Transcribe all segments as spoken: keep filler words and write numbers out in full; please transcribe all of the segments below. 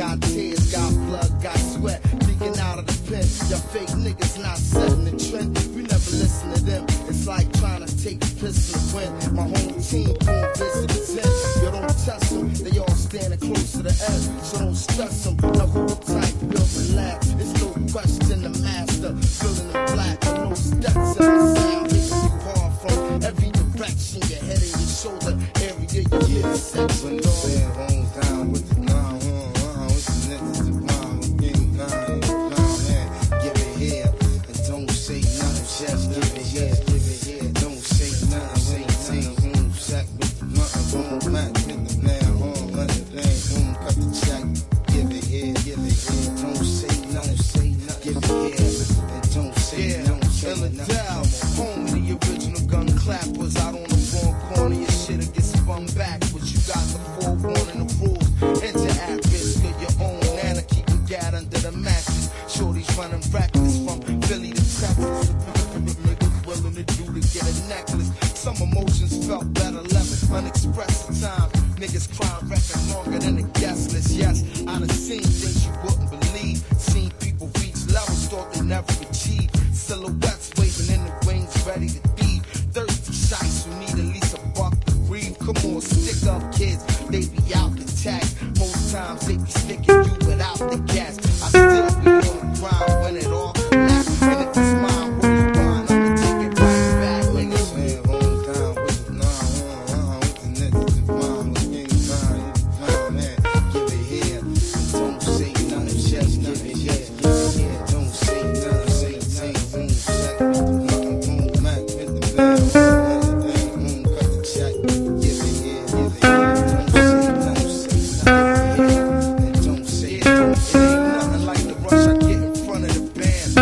got tears, got blood, got sweat, leaking out of the pen. Your fake niggas not setting the trend. We never listen to them. It's like trying to take a piss and win. My whole team gon' visit the tent. You don't test them, they all standing close to the edge. So don't stress them. Now who the type build the lab? It's no question the master. Feeling the black, with no steps in my sound. Hitting you hard from every direction. Your head and your shoulder area, your hip section. When the band homes down with the nine, uh, uh, with the niggas to mine, with getting nine, nine, man, give it here, and don't say nothing, just give it here, give it here, don't say nothing, say nothing, boom, sack with the nothing, boom, Mac, with the man, home, let it lay, boom, cut the check, give it here, give it here, don't say nothing, say nothing, give it here, and don't say yeah, nothing, say Philadelphia, home of the original gun clappers, out on the wrong corner, your shit'll get spun back, but you got the forewarning of rules. Enter at risk of your own nana, keeping gat under the mattress. Shorty's running reckless from Philly to Texas. Niggas willing to do to get a necklace. Some emotions felt better left unexpressed at times. Niggas crying record longer than the guest list. Yes, I done seen things you wouldn't believe. Seen people reach levels thought they never achieved. Silhouettes waving in the wings, ready to thieve. Thirsty shites who need at least a buck to breathe. Come on, stick up kids, they be out the tax. Most times they be sticking you without the gas. I still be on the grind when it all collapse. And if it's mine, what you want, I'ma take it right back. when the Niggas, band homes down with the nine, uh, uh, with the niggas to mine, with getting nine, nine, man, give it here, and don't say nothing, just give it here, give it here, don't say nothing, say nothing, boom, sack with the nothing, boom, Mac, with the man, home, let it lay, boom, cut the check, give it here, give it here, don't say nothing, say nothing, and don't say it ain't nothing like the rush I get in front of the band.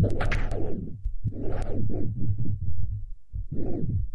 You